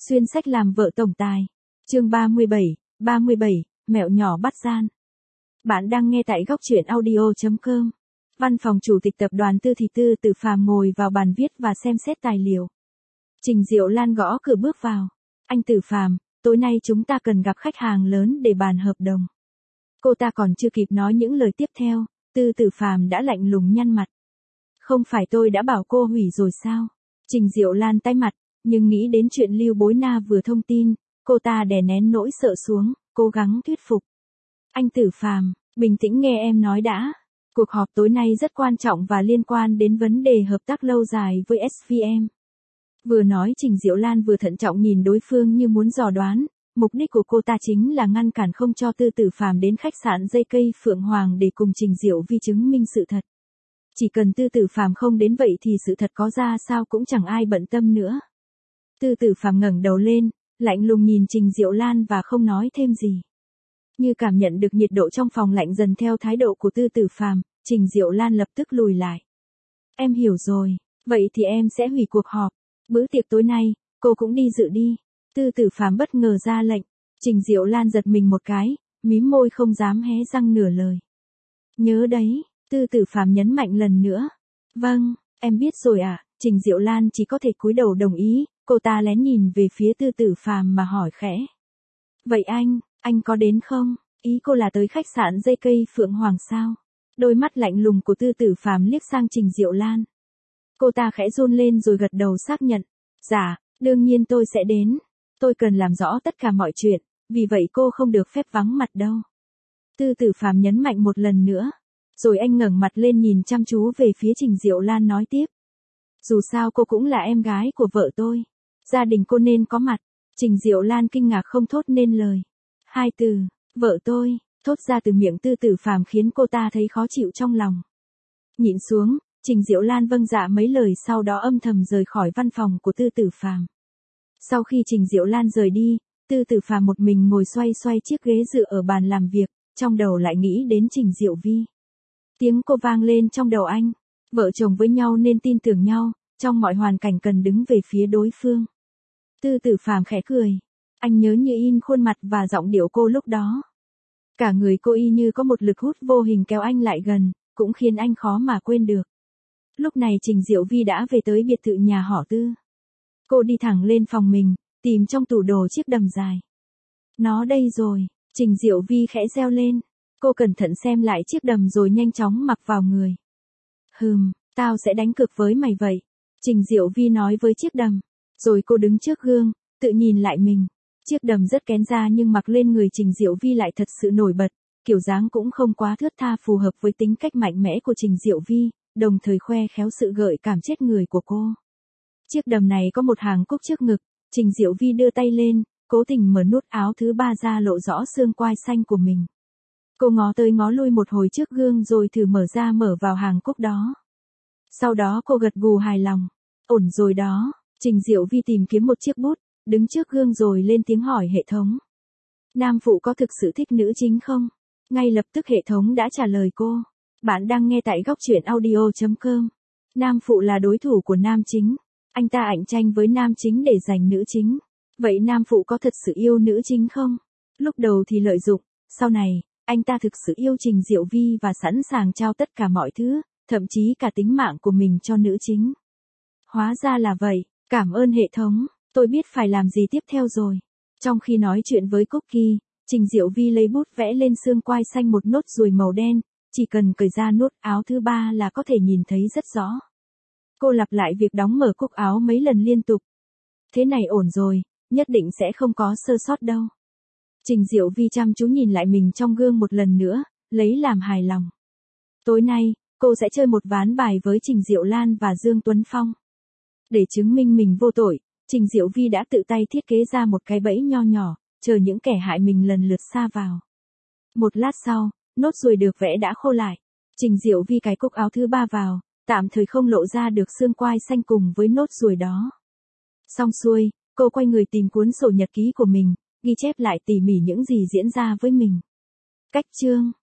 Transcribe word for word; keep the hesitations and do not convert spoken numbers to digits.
Xuyên sách làm vợ tổng tài. Chương ba mươi bảy, ba mươi bảy, mẹo nhỏ bắt gian. Bạn đang nghe tại góc truyện audio chấm com. Văn phòng chủ tịch tập đoàn Tư Thị Tư Tử Phàm ngồi vào bàn viết và xem xét tài liệu. Trình Diệu Lan gõ cửa bước vào. Anh Tử Phàm, tối nay chúng ta cần gặp khách hàng lớn để bàn hợp đồng. Cô ta còn chưa kịp nói những lời tiếp theo, Tư Tử Phàm đã lạnh lùng nhăn mặt. Không phải tôi đã bảo cô hủy rồi sao? Trình Diệu Lan tái mặt, nhưng nghĩ đến chuyện Lưu Bối Na vừa thông tin, cô ta đè nén nỗi sợ xuống, cố gắng thuyết phục. Anh Tử Phàm, bình tĩnh nghe em nói đã. Cuộc họp tối nay rất quan trọng và liên quan đến vấn đề hợp tác lâu dài với ét vê em. Vừa nói Trình Diệu Lan vừa thận trọng nhìn đối phương như muốn dò đoán, mục đích của cô ta chính là ngăn cản không cho Tư Tử Phàm đến khách sạn dây cây Phượng Hoàng để cùng Trình Diệu Vi chứng minh sự thật. Chỉ cần Tư Tử Phàm không đến vậy thì sự thật có ra sao cũng chẳng ai bận tâm nữa. Tư Tử Phàm ngẩng đầu lên, lạnh lùng nhìn Trình Diệu Lan và không nói thêm gì. Như cảm nhận được nhiệt độ trong phòng lạnh dần theo thái độ của Tư Tử Phàm, Trình Diệu Lan lập tức lùi lại. Em hiểu rồi, vậy thì em sẽ hủy cuộc họp. Bữa tiệc tối nay, cô cũng đi dự đi. Tư Tử Phàm bất ngờ ra lệnh. Trình Diệu Lan giật mình một cái, mím môi không dám hé răng nửa lời. Nhớ đấy, Tư Tử Phàm nhấn mạnh lần nữa. Vâng, em biết rồi ạ. À. Trình Diệu Lan chỉ có thể cúi đầu đồng ý, cô ta lén nhìn về phía Tư Tử Phàm mà hỏi khẽ. Vậy anh, anh có đến không? Ý cô là tới khách sạn dây cây Phượng Hoàng sao? Đôi mắt lạnh lùng của Tư Tử Phàm liếc sang Trình Diệu Lan. Cô ta khẽ run lên rồi gật đầu xác nhận. Dạ, đương nhiên tôi sẽ đến. Tôi cần làm rõ tất cả mọi chuyện, vì vậy cô không được phép vắng mặt đâu. Tư Tử Phàm nhấn mạnh một lần nữa. Rồi anh ngẩng mặt lên nhìn chăm chú về phía Trình Diệu Lan nói tiếp. Dù sao cô cũng là em gái của vợ tôi. Gia đình cô nên có mặt. Trình Diệu Lan kinh ngạc không thốt nên lời. Hai từ, vợ tôi, thốt ra từ miệng Tư Tử Phàm khiến cô ta thấy khó chịu trong lòng. Nhịn xuống, Trình Diệu Lan vâng dạ mấy lời sau đó âm thầm rời khỏi văn phòng của Tư Tử Phàm. Sau khi Trình Diệu Lan rời đi, Tư Tử Phàm một mình ngồi xoay xoay chiếc ghế dựa ở bàn làm việc, trong đầu lại nghĩ đến Trình Diệu Vi. Tiếng cô vang lên trong đầu anh. Vợ chồng với nhau nên tin tưởng nhau, trong mọi hoàn cảnh cần đứng về phía đối phương. Tư Tử Phàm khẽ cười. Anh nhớ như in khuôn mặt và giọng điệu cô lúc đó. Cả người cô y như có một lực hút vô hình kéo anh lại gần, cũng khiến anh khó mà quên được. Lúc này Trình Diệu Vi đã về tới biệt thự nhà họ Tư. Cô đi thẳng lên phòng mình, tìm trong tủ đồ chiếc đầm dài. Nó đây rồi, Trình Diệu Vi khẽ reo lên. Cô cẩn thận xem lại chiếc đầm rồi nhanh chóng mặc vào người. Hừm, tao sẽ đánh cược với mày vậy. Trình Diệu Vi nói với chiếc đầm. Rồi cô đứng trước gương, tự nhìn lại mình. Chiếc đầm rất kén da nhưng mặc lên người Trình Diệu Vi lại thật sự nổi bật. Kiểu dáng cũng không quá thướt tha phù hợp với tính cách mạnh mẽ của Trình Diệu Vi, đồng thời khoe khéo sự gợi cảm chết người của cô. Chiếc đầm này có một hàng cúc trước ngực. Trình Diệu Vi đưa tay lên, cố tình mở nút áo thứ ba ra lộ rõ xương quai xanh của mình. Cô ngó tới ngó lui một hồi trước gương rồi thử mở ra mở vào hàng cúc đó. Sau đó cô gật gù hài lòng. Ổn rồi đó. Trình Diệu Vi tìm kiếm một chiếc bút, đứng trước gương rồi lên tiếng hỏi hệ thống. Nam phụ có thực sự thích nữ chính không? Ngay lập tức hệ thống đã trả lời cô. Bạn đang nghe tại góc truyện audio chấm com. Nam phụ là đối thủ của nam chính. Anh ta cạnh tranh với nam chính để giành nữ chính. Vậy nam phụ có thật sự yêu nữ chính không? Lúc đầu thì lợi dụng, sau này, anh ta thực sự yêu Trình Diệu Vi và sẵn sàng trao tất cả mọi thứ, thậm chí cả tính mạng của mình cho nữ chính. Hóa ra là vậy, cảm ơn hệ thống, tôi biết phải làm gì tiếp theo rồi. Trong khi nói chuyện với Cookie, Trình Diệu Vi lấy bút vẽ lên xương quai xanh một nốt ruồi màu đen, chỉ cần cởi ra nút áo thứ ba là có thể nhìn thấy rất rõ. Cô lặp lại việc đóng mở cúc áo mấy lần liên tục. Thế này ổn rồi, nhất định sẽ không có sơ sót đâu. Trình Diệu Vi chăm chú nhìn lại mình trong gương một lần nữa, lấy làm hài lòng. Tối nay, cô sẽ chơi một ván bài với Trình Diệu Lan và Dương Tuấn Phong. Để chứng minh mình vô tội, Trình Diệu Vi đã tự tay thiết kế ra một cái bẫy nho nhỏ, chờ những kẻ hại mình lần lượt sa vào. Một lát sau, nốt ruồi được vẽ đã khô lại. Trình Diệu Vi cài cúc áo thứ ba vào, tạm thời không lộ ra được xương quai xanh cùng với nốt ruồi đó. Xong xuôi, cô quay người tìm cuốn sổ nhật ký của mình, ghi chép lại tỉ mỉ những gì diễn ra với mình. Cách chương